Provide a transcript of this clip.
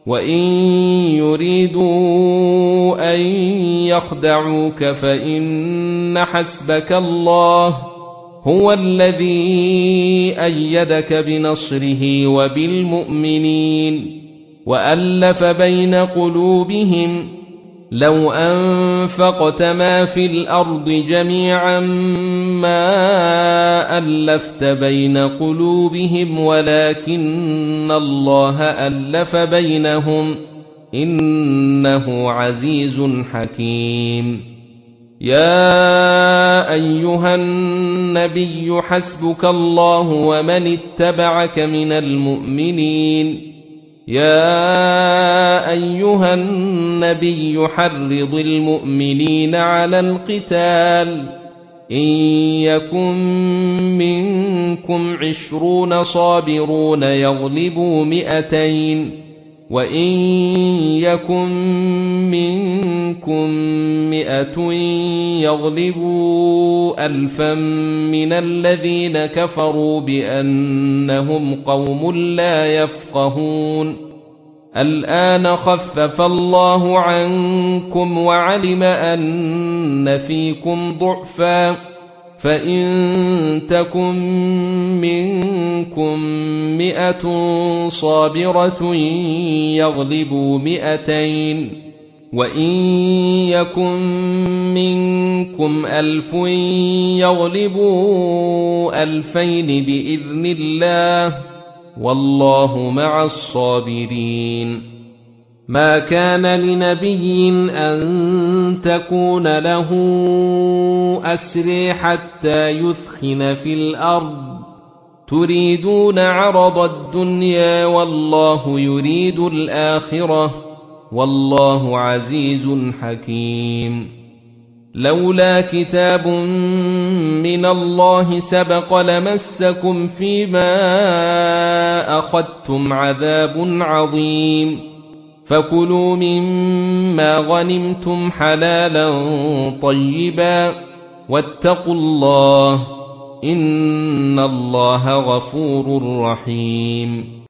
وإن يريدوا أن يخدعوك فإن حسبك الله هو الذي أيدك بنصره وبالمؤمنين وألف بين قلوبهم لو أنفقت ما في الأرض جميعا ما ألفت بين قلوبهم ولكن الله ألف بينهم إنه عزيز حكيم. يا أيها النبي حسبك الله ومن اتبعك من المؤمنين. يا أيها النبي حرض المؤمنين على القتال إن يكن منكم 20 صابرون يغلبوا 200 وإن يكن منكم 100 يغلبوا 1000 من الذين كفروا بأنهم قوم لا يفقهون. الآن خفف الله عنكم وعلم أن فيكم ضعفا فإن تكن منكم 100 صابرة يغلبوا 200 وإن يكن منكم 1000 يغلبوا 2000 بإذن الله والله مع الصابرين. ما كان لنبي أن تكون له أسرى حتى يثخن في الأرض تريدون عرض الدنيا والله يريد الآخرة والله عزيز حكيم. لولا كتاب من الله سبق لمسكم فيما أخذتم عذاب عظيم فكلوا مما غنمتم حلالا طيبا واتقوا الله إن الله غفور رحيم.